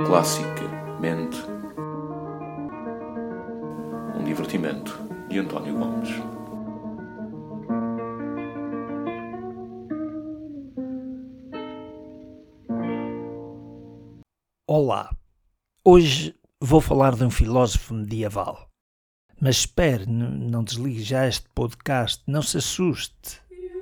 Classicamente, um divertimento de António Gomes. Olá, hoje vou falar de um filósofo medieval, mas espere, não desligue já este podcast, não se assuste.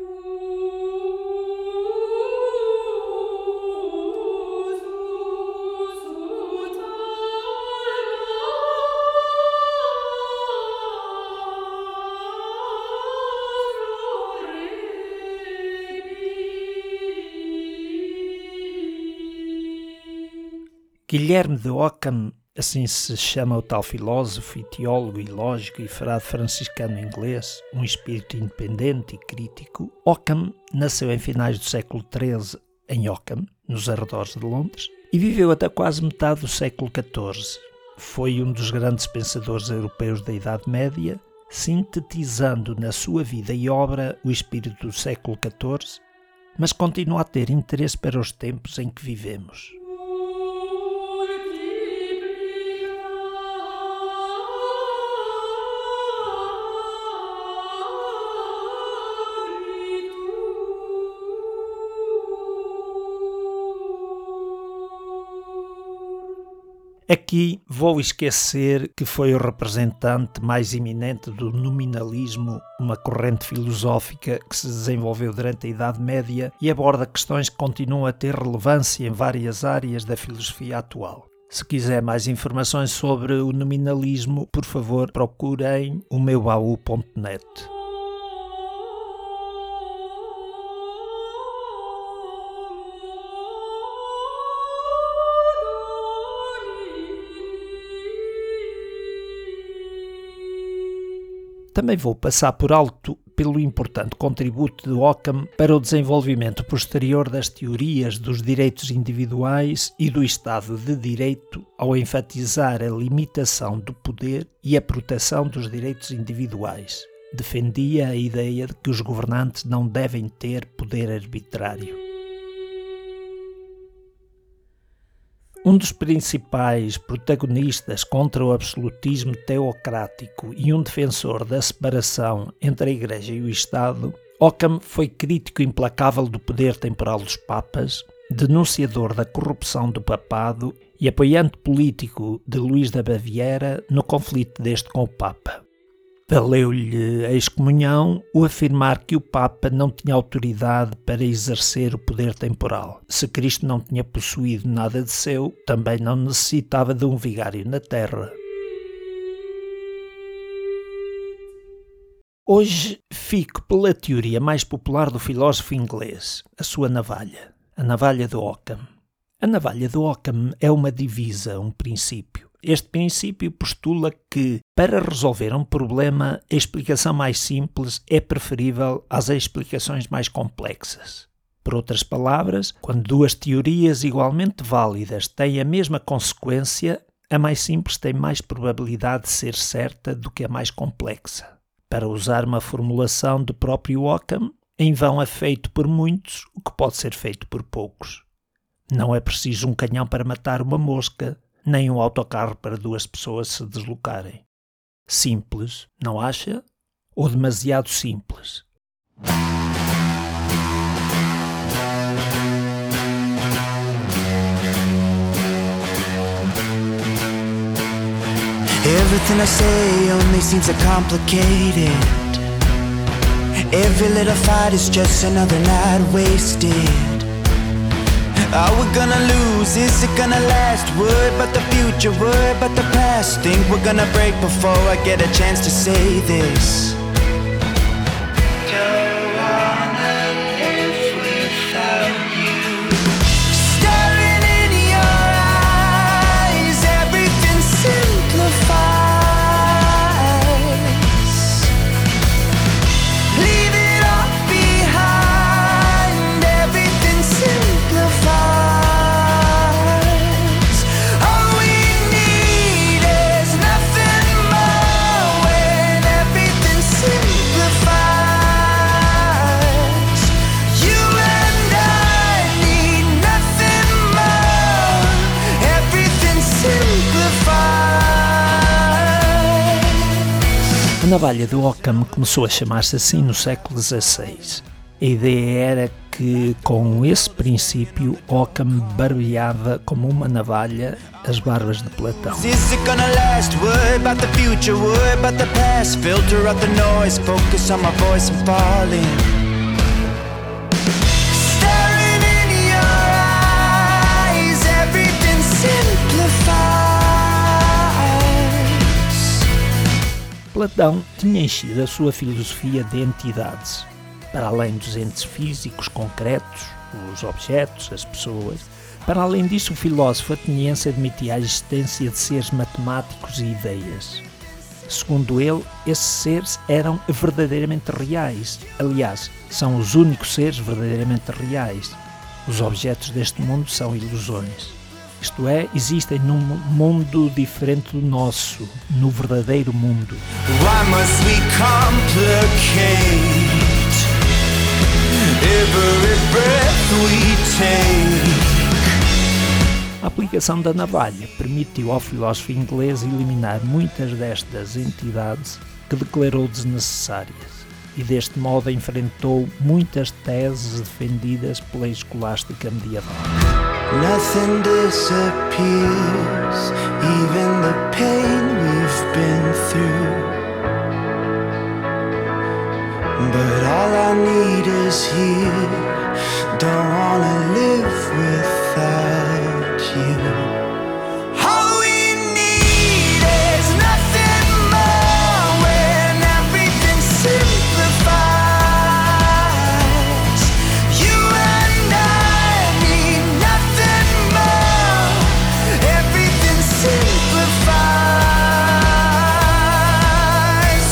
Guilherme de Ockham, assim se chama o tal filósofo e teólogo e lógico e frade franciscano inglês, um espírito independente e crítico. Ockham nasceu em finais do século XIII em Ockham, nos arredores de Londres, e viveu até quase metade do século XIV. Foi um dos grandes pensadores europeus da Idade Média, sintetizando na sua vida e obra o espírito do século XIV, mas continua a ter interesse para os tempos em que vivemos. Aqui vou esquecer que foi o representante mais eminente do nominalismo, uma corrente filosófica que se desenvolveu durante a Idade Média e aborda questões que continuam a ter relevância em várias áreas da filosofia atual. Se quiser mais informações sobre o nominalismo, por favor, procurem o meubaú.net. Também vou passar por alto pelo importante contributo de Ockham para o desenvolvimento posterior das teorias dos direitos individuais e do Estado de Direito ao enfatizar a limitação do poder e a proteção dos direitos individuais. Defendia a ideia de que os governantes não devem ter poder arbitrário. Um dos principais protagonistas contra o absolutismo teocrático e um defensor da separação entre a Igreja e o Estado, Ockham foi crítico implacável do poder temporal dos papas, denunciador da corrupção do papado e apoiante político de Luís da Baviera no conflito deste com o Papa. Valeu-lhe a excomunhão o afirmar que o Papa não tinha autoridade para exercer o poder temporal. Se Cristo não tinha possuído nada de seu, também não necessitava de um vigário na terra. Hoje fico pela teoria mais popular do filósofo inglês, a sua navalha, a navalha de Ockham. A navalha de Ockham é uma divisa, um princípio. Este princípio postula que, para resolver um problema, a explicação mais simples é preferível às explicações mais complexas. Por outras palavras, quando duas teorias igualmente válidas têm a mesma consequência, a mais simples tem mais probabilidade de ser certa do que a mais complexa. Para usar uma formulação do próprio Ockham, em vão é feito por muitos o que pode ser feito por poucos. Não é preciso um canhão para matar uma mosca, nem um autocarro para duas pessoas se deslocarem. Simples, não acha? Ou demasiado simples? Everything I say only seems so complicated. Every little fight is just another night wasted. Are we gonna lose? Is it gonna last? Worried about the future, worried about the past. Think we're gonna break before I get a chance to say this. Don't wanna live without you. Staring in your eyes, everything simplifies. Leave it all behind, everything simplifies. All we need is nothing more when everything's A navalha de Occam começou a chamar-se assim no século XVI. A ideia era que, com esse princípio, Occam barbeava como uma navalha as barbas de Platão. Is it gonna last? Worry about the future, worry about the past. Filter out the noise, focus on my voice and falling. Staring in your eyes, everything simplifies. Platão tinha enchido a sua filosofia de entidades. Para além dos entes físicos concretos, os objetos, as pessoas, para além disso o filósofo ateniense admitia a existência de seres matemáticos e ideias. Segundo ele, esses seres eram verdadeiramente reais. Aliás, são os únicos seres verdadeiramente reais. Os objetos deste mundo são ilusões. Isto é, existem num mundo diferente do nosso, no verdadeiro mundo. Why must we complicate every breath we take? A aplicação da navalha permitiu ao filósofo inglês eliminar muitas destas entidades que declarou desnecessárias e deste modo enfrentou muitas teses defendidas pela escolástica medieval. Nothing disappears, even the pain we've been through. But all I need is here. Don't wanna live without you. All we need is nothing more when everything simplifies. You and I need nothing more. Everything simplifies.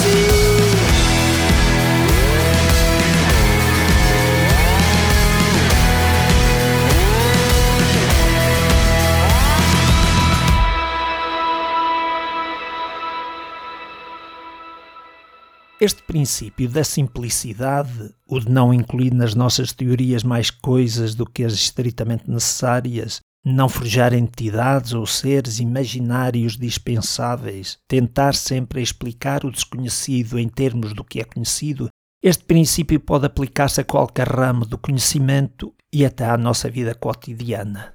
Este princípio da simplicidade, o de não incluir nas nossas teorias mais coisas do que as estritamente necessárias, não forjar entidades ou seres imaginários dispensáveis, tentar sempre explicar o desconhecido em termos do que é conhecido, este princípio pode aplicar-se a qualquer ramo do conhecimento e até à nossa vida cotidiana.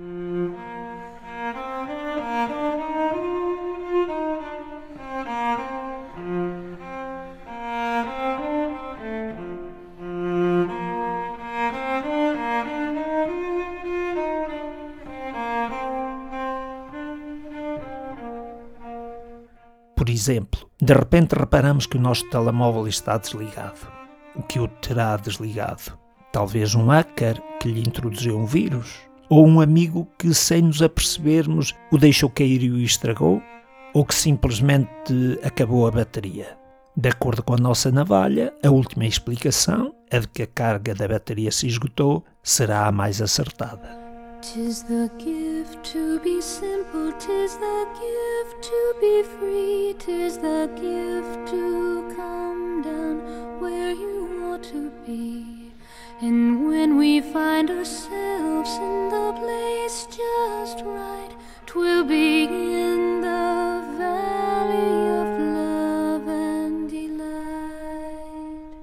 Por exemplo, de repente reparamos que o nosso telemóvel está desligado. O que o terá desligado? Talvez um hacker que lhe introduziu um vírus? Ou um amigo que, sem nos apercebermos, o deixou cair e o estragou? Ou que simplesmente acabou a bateria? De acordo com a nossa navalha, a última explicação, a de que a carga da bateria se esgotou, será a mais acertada. 'Tis the gift to be simple, 'tis the gift to be free, 'tis the gift to come down where you ought to be. And when we find ourselves in the place just right, 'twill be in the valley of love and delight.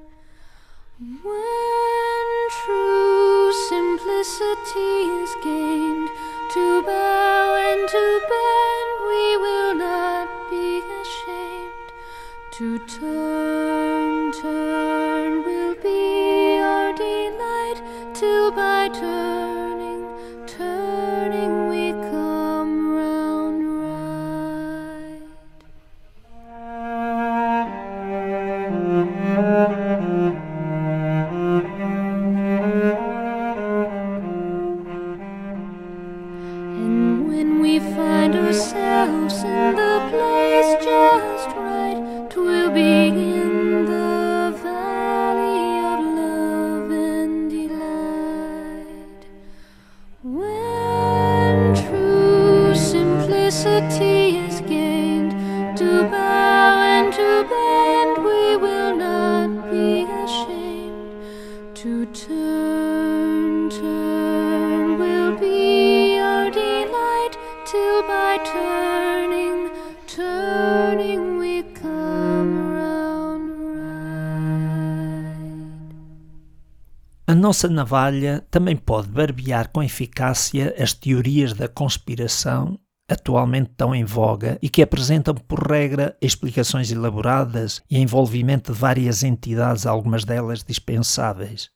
When true simplicity is gained, to bow and to bend we will not be ashamed. To turn will be our delight, till by turning we come round right. And when we find ourselves in the place just right, 'twill be in the valley of love and delight. When true simplicity is gained, to bow and to bend we will not be ashamed. To turn will be our delight, till by turning we come round. A nossa navalha também pode barbear com eficácia as teorias da conspiração atualmente tão em voga e que apresentam, por regra, explicações elaboradas e envolvimento de várias entidades, algumas delas dispensáveis.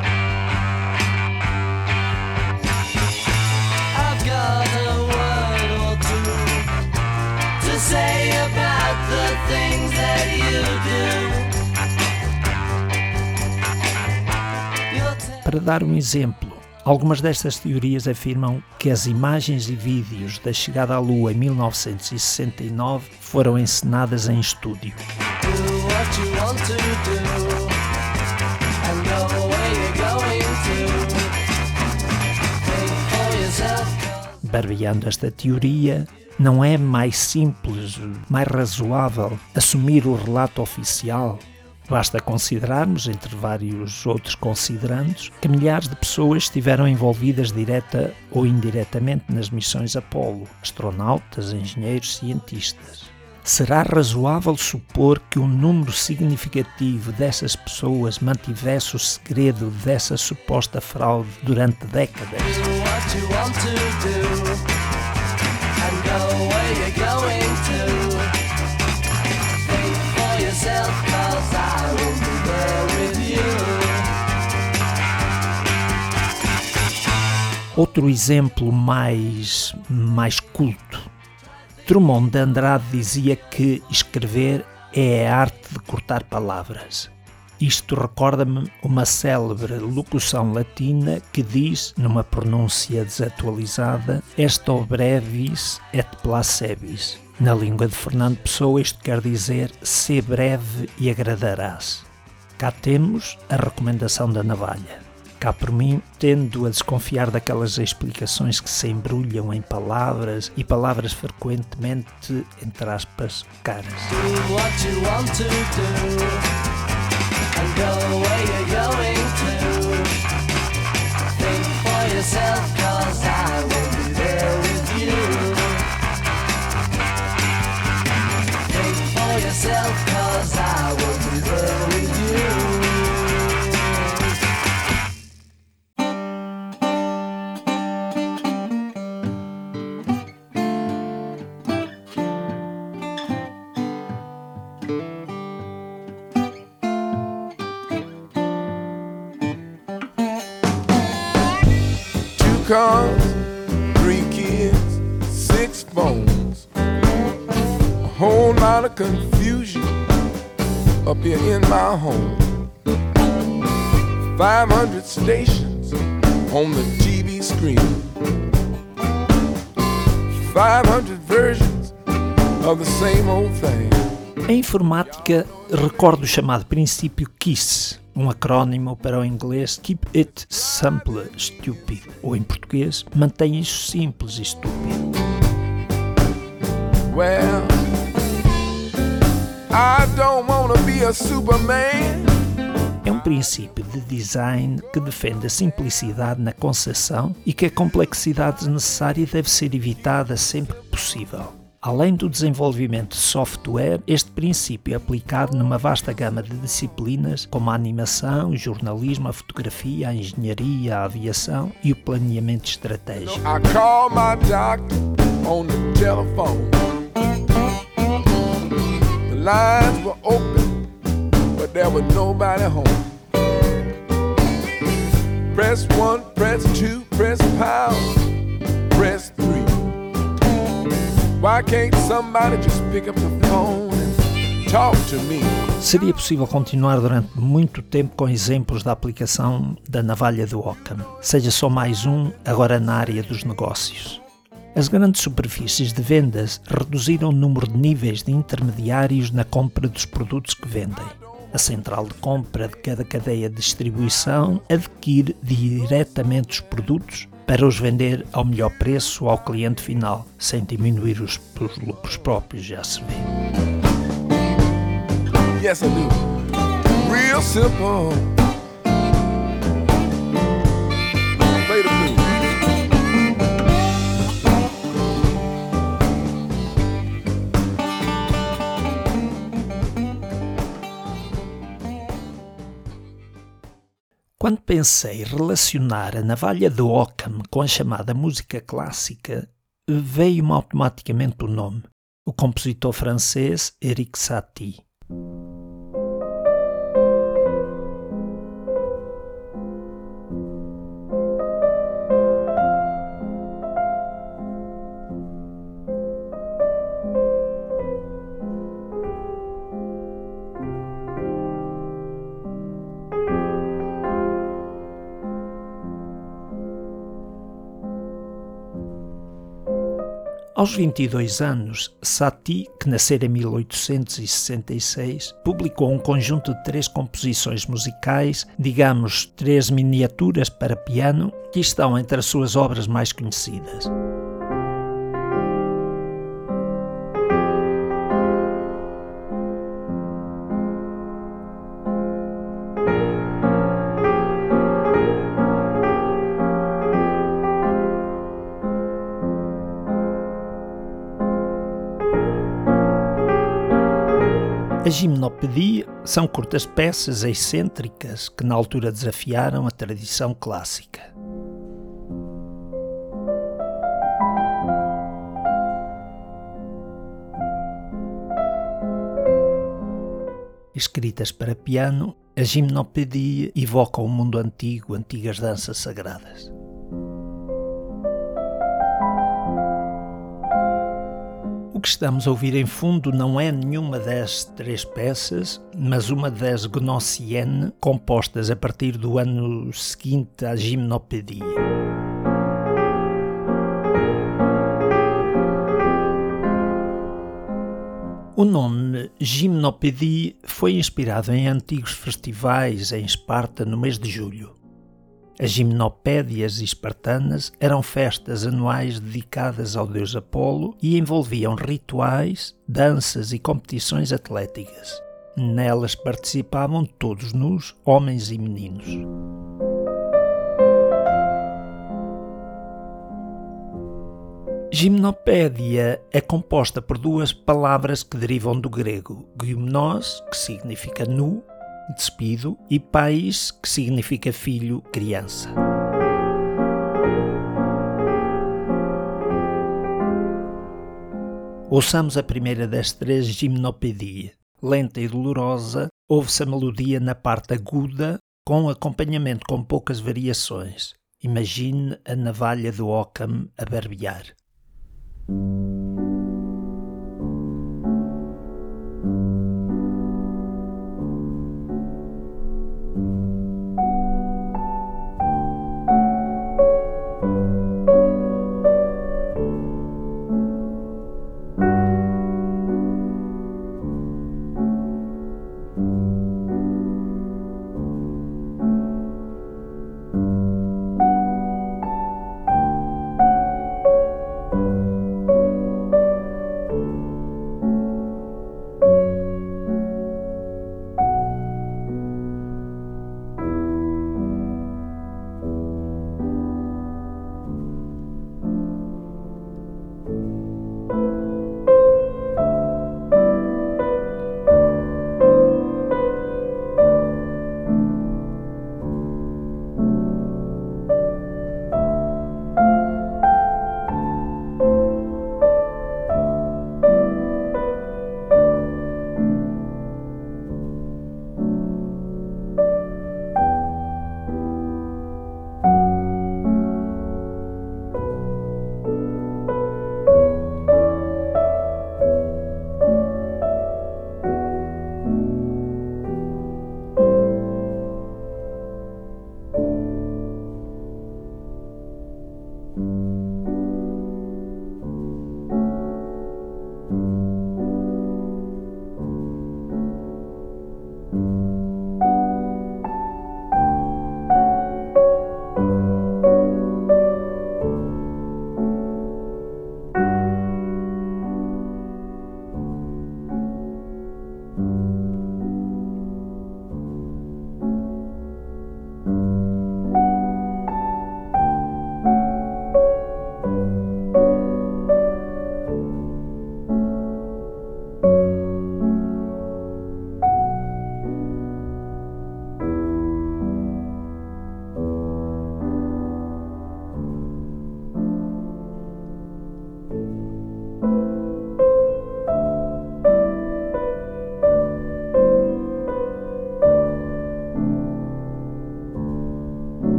Para dar um exemplo, algumas destas teorias afirmam que as imagens e vídeos da chegada à Lua em 1969 foram encenadas em estúdio. Barbeando esta teoria, não é mais simples, mais razoável assumir o relato oficial? Basta considerarmos, entre vários outros considerandos, que milhares de pessoas estiveram envolvidas direta ou indiretamente nas missões Apolo, astronautas, engenheiros, cientistas. Será razoável supor que um número significativo dessas pessoas mantivesse o segredo dessa suposta fraude durante décadas? Outro exemplo mais culto. Drummond de Andrade dizia que escrever é a arte de cortar palavras. Isto recorda-me uma célebre locução latina que diz, numa pronúncia desatualizada, esto brevis et placebis. Na língua de Fernando Pessoa, isto quer dizer sê breve e agradarás. Cá temos a recomendação da navalha. Cá por mim, tendo a desconfiar daquelas explicações que se embrulham em palavras e palavras frequentemente, entre aspas, caras. Cars, 3 kids, 6 phones, a whole lot of confusion up here in my home. 500 stations on the TV screen, 500 versions of the same old thing. Em informática, recordo o chamado princípio KISS, um acrónimo para o inglês Keep It Simple, Stupid, ou em português, mantém isso simples e estúpido. Well, I don't wanna be a Superman. É um princípio de design que defende a simplicidade na concepção e que a complexidade desnecessária deve ser evitada sempre que possível. Além do desenvolvimento de software, este princípio é aplicado numa vasta gama de disciplinas como a animação, o jornalismo, a fotografia, a engenharia, a aviação e o planeamento estratégico. I called my doctor on the telephone. The lines were open, but there was nobody home. Press 1, press 2, press pound, press 3. Why can't somebody just pick up the phone and talk to me? Seria possível continuar durante muito tempo com exemplos da aplicação da navalha do Occam. Seja só mais um, agora na área dos negócios. As grandes superfícies de vendas reduziram o número de níveis de intermediários na compra dos produtos que vendem. A central de compra de cada cadeia de distribuição adquire diretamente os produtos para os vender ao melhor preço ao cliente final, sem diminuir os lucros próprios, já se vê. Yes, I do. Real simple. Play the blues. Quando pensei relacionar a navalha de Occam com a chamada música clássica, veio-me automaticamente o nome, o compositor francês Erik Satie. Aos 22 anos, Satie, que nascera em 1866, publicou um conjunto de 3 composições musicais, digamos 3 miniaturas para piano, que estão entre as suas obras mais conhecidas. As gimnopédies são curtas peças excêntricas que na altura desafiaram a tradição clássica. Escritas para piano, as gimnopédies evocam o mundo antigo, antigas danças sagradas. O que estamos a ouvir em fundo não é nenhuma das 3 peças, mas uma das Gnossiennes, compostas a partir do ano seguinte à Gymnopédie. O nome Gymnopédie foi inspirado em antigos festivais em Esparta no mês de julho. As gimnopédias espartanas eram festas anuais dedicadas ao deus Apolo e envolviam rituais, danças e competições atléticas. Nelas participavam todos nus, homens e meninos. Gimnopédia é composta por 2 palavras que derivam do grego: gymnos, que significa nu, despido, e pais, que significa filho, criança. Ouçamos a primeira das 3 gimnopédies. Lenta e dolorosa, ouve-se a melodia na parte aguda, com acompanhamento com poucas variações. Imagine a navalha do Occam a barbear.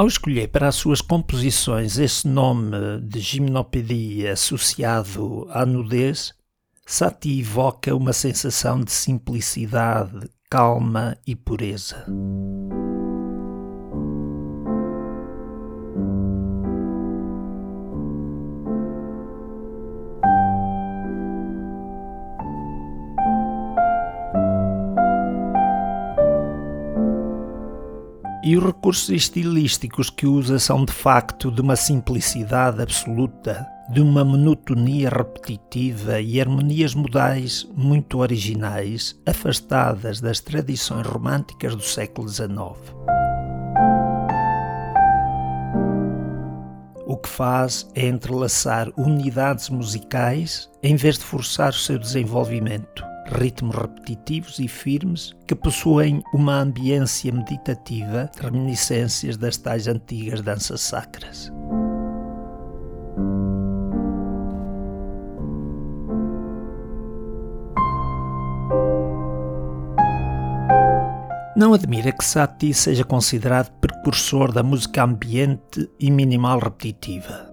Ao escolher para as suas composições esse nome de gimnopédia associado à nudez, Satie evoca uma sensação de simplicidade, calma e pureza. E os recursos estilísticos que usa são de facto de uma simplicidade absoluta, de uma monotonia repetitiva e harmonias modais muito originais, afastadas das tradições românticas do século XIX. O que faz é entrelaçar unidades musicais em vez de forçar o seu desenvolvimento. Ritmos repetitivos e firmes que possuem uma ambiência meditativa, reminiscências das tais antigas danças sacras. Não admira que Satie seja considerado precursor da música ambiente e minimal repetitiva.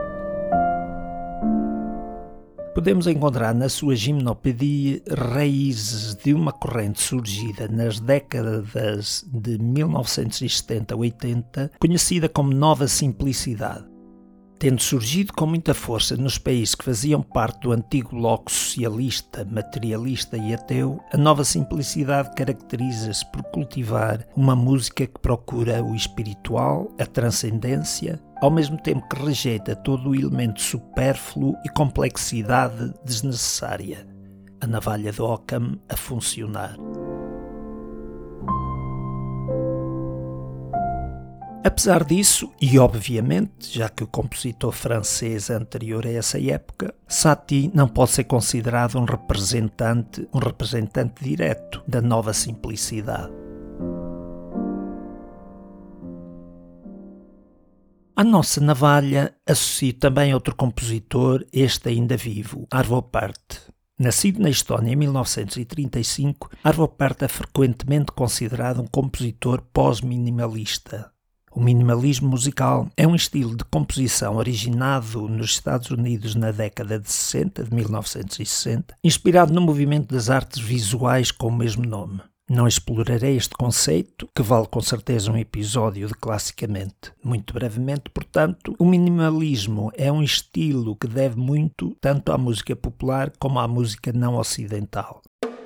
Podemos encontrar na sua gimnopédia raízes de uma corrente surgida nas décadas de 1970-80, conhecida como Nova Simplicidade. Tendo surgido com muita força nos países que faziam parte do antigo bloco socialista, materialista e ateu, a Nova Simplicidade caracteriza-se por cultivar uma música que procura o espiritual, a transcendência, ao mesmo tempo que rejeita todo o elemento supérfluo e complexidade desnecessária. A navalha de Occam a funcionar. Apesar disso, e obviamente, já que o compositor francês anterior a essa época, Satie não pode ser considerado um representante direto da Nova Simplicidade. À nossa navalha associo também outro compositor, este ainda vivo, Arvo Pärt. Nascido na Estónia em 1935, Arvo Pärt é frequentemente considerado um compositor pós-minimalista. O minimalismo musical é um estilo de composição originado nos Estados Unidos na década de 1960, inspirado no movimento das artes visuais com o mesmo nome. Não explorarei este conceito, que vale com certeza um episódio de Classicamente. Muito brevemente, portanto, o minimalismo é um estilo que deve muito tanto à música popular como à música não ocidental.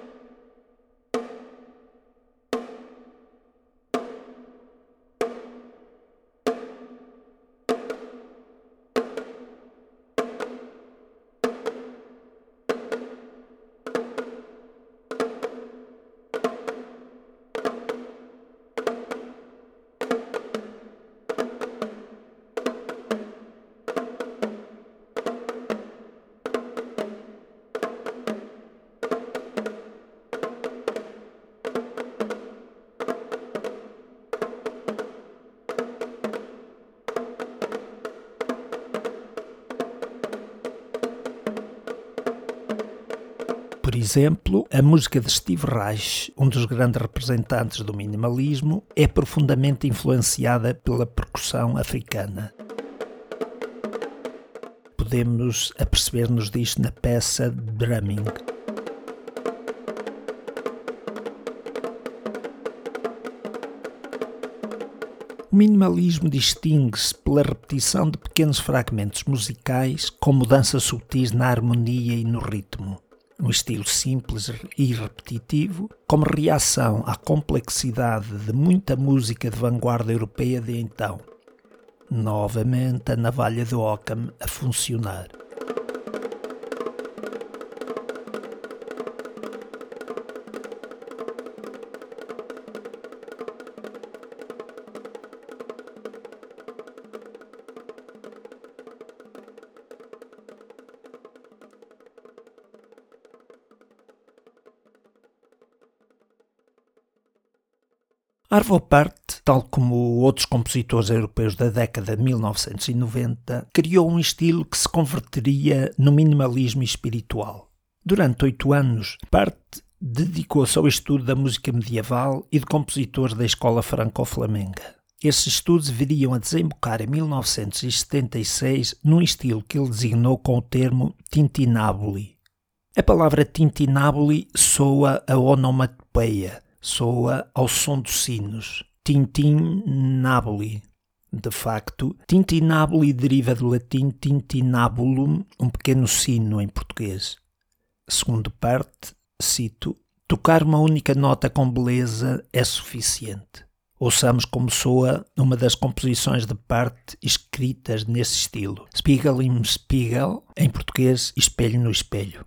Por exemplo, a música de Steve Reich, um dos grandes representantes do minimalismo, é profundamente influenciada pela percussão africana. Podemos aperceber-nos disto na peça Drumming. O minimalismo distingue-se pela repetição de pequenos fragmentos musicais com mudanças sutis na harmonia e no ritmo. Um estilo simples e repetitivo, como reação à complexidade de muita música de vanguarda europeia de então. Novamente a navalha de Occam a funcionar. Arvo Pärt, tal como outros compositores europeus da década de 1990, criou um estilo que se converteria no minimalismo espiritual. Durante 8 anos, Pärt dedicou-se ao estudo da música medieval e de compositores da escola franco-flamenga. Esses estudos viriam a desembocar em 1976 num estilo que ele designou com o termo tintinnabuli. A palavra tintinnabuli soa a onomatopeia, soa ao som dos sinos. Tintinnabuli. De facto, tintinnabuli deriva do latim tintinnabulum, um pequeno sino em português. Segundo parte, cito, tocar uma única nota com beleza é suficiente. Ouçamos como soa uma das composições de parte escritas nesse estilo. Spiegel im Spiegel, em português, espelho no espelho.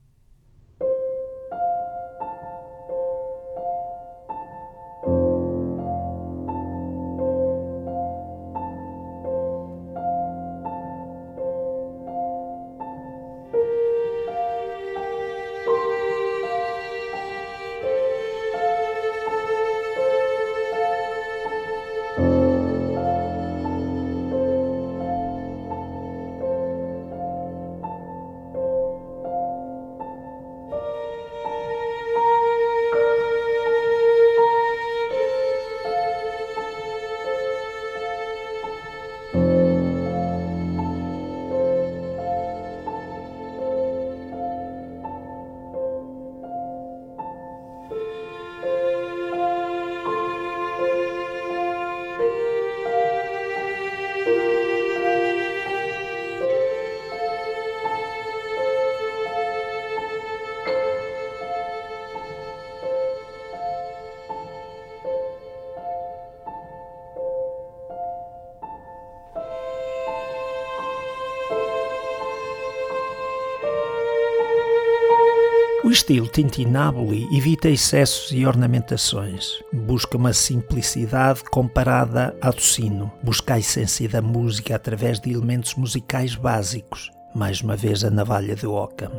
O estilo tintinnabuli evita excessos e ornamentações. Busca uma simplicidade comparada à do sino. Busca a essência da música através de elementos musicais básicos. Mais uma vez a navalha de Occam.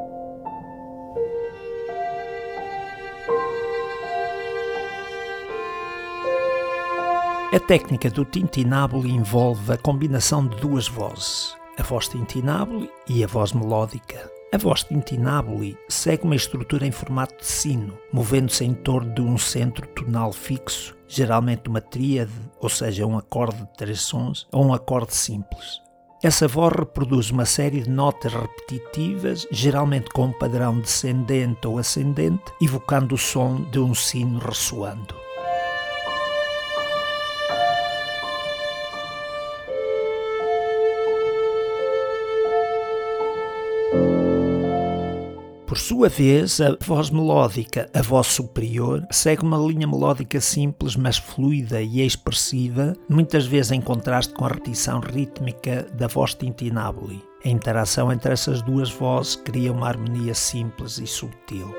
A técnica do tintinnabuli envolve a combinação de duas vozes, a voz tintinnabuli e a voz melódica. A voz tintinnabuli segue uma estrutura em formato de sino, movendo-se em torno de um centro tonal fixo, geralmente uma tríade, ou seja, um acorde de 3 sons, ou um acorde simples. Essa voz reproduz uma série de notas repetitivas, geralmente com um padrão descendente ou ascendente, evocando o som de um sino ressoando. Por sua vez, a voz melódica, a voz superior, segue uma linha melódica simples, mas fluida e expressiva, muitas vezes em contraste com a repetição rítmica da voz tintinnabuli. A interação entre essas duas vozes cria uma harmonia simples e subtil.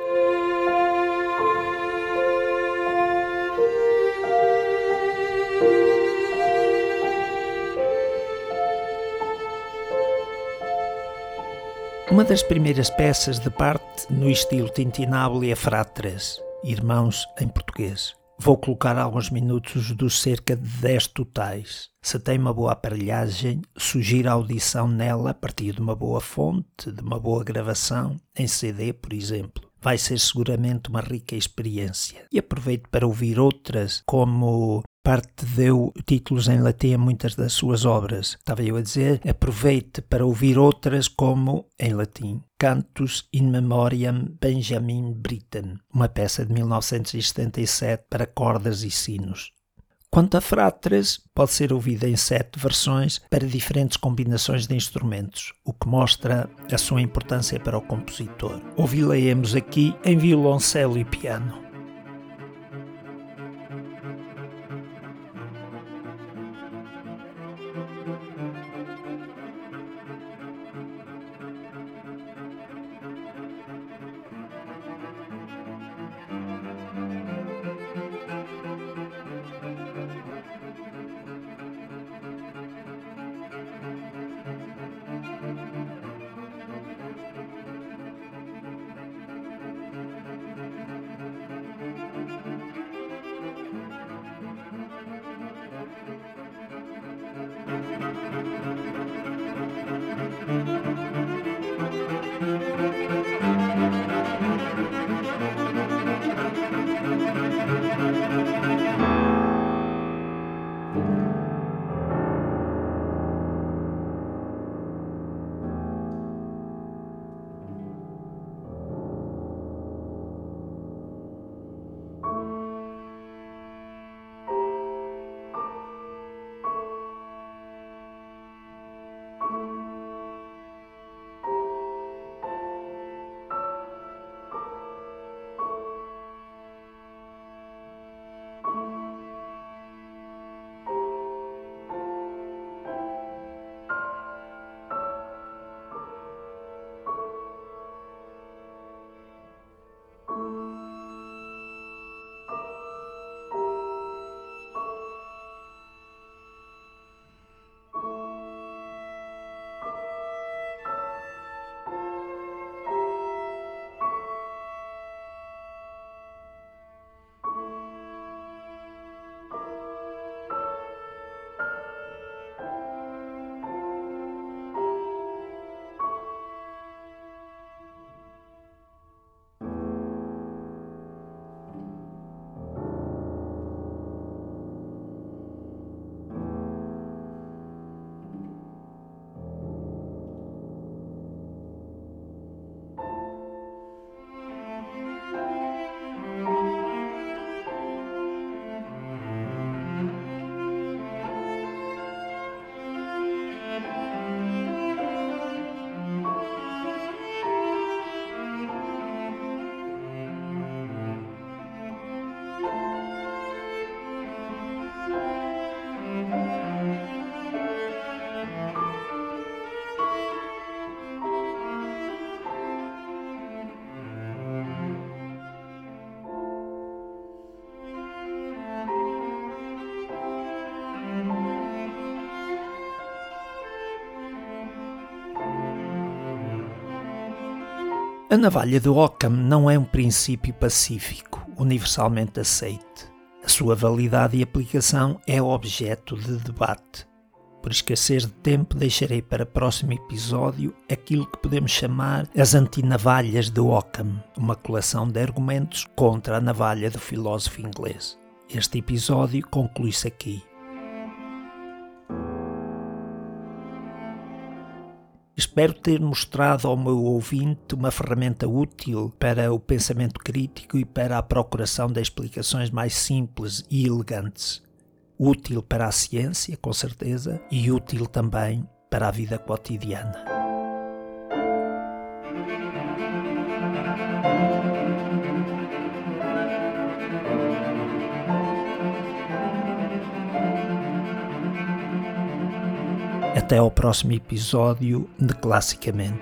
Uma das primeiras peças de parte no estilo tintinnabuli é Fratres, Irmãos em português. Vou colocar alguns minutos dos cerca de 10 totais. Se tem uma boa aparelhagem, sugiro a audição nela a partir de uma boa fonte, de uma boa gravação, em CD, por exemplo. Vai ser seguramente uma rica experiência. E aproveito para ouvir outras, como Parte deu títulos em latim a muitas das suas obras. Estava eu a dizer, aproveite para ouvir outras como, em latim, Cantus in Memoriam Benjamin Britten, uma peça de 1977 para cordas e sinos. Quanto a Fratres, pode ser ouvida em 7 versões para diferentes combinações de instrumentos, o que mostra a sua importância para o compositor. Ouvi-la-emos aqui em violoncelo e piano. A navalha de Occam não é um princípio pacífico, universalmente aceite. A sua validade e aplicação é objeto de debate. Por escassez de tempo, deixarei para próximo episódio aquilo que podemos chamar as antinavalhas de Occam, uma coleção de argumentos contra a navalha do filósofo inglês. Este episódio conclui-se aqui. Espero ter mostrado ao meu ouvinte uma ferramenta útil para o pensamento crítico e para a procuração de explicações mais simples e elegantes. Útil para a ciência, com certeza, e útil também para a vida cotidiana. Até ao próximo episódio de Classicamente.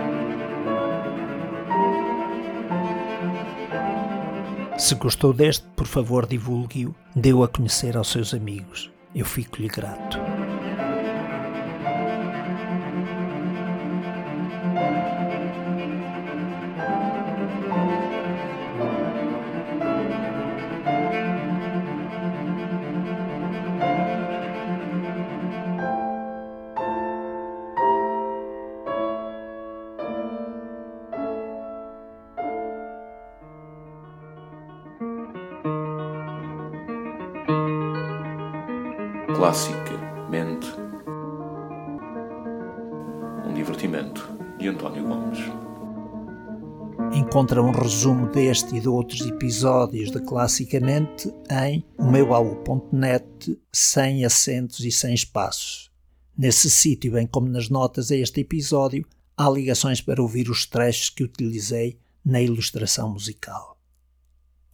Se gostou deste, por favor divulgue-o, dê-o a conhecer aos seus amigos. Eu fico-lhe grato. Classicamente, um divertimento de António Gomes. Encontra um resumo deste e de outros episódios de Classicamente em omeubaú.net, sem acentos e sem espaços. Nesse sítio, bem como nas notas a este episódio, há ligações para ouvir os trechos que utilizei na ilustração musical.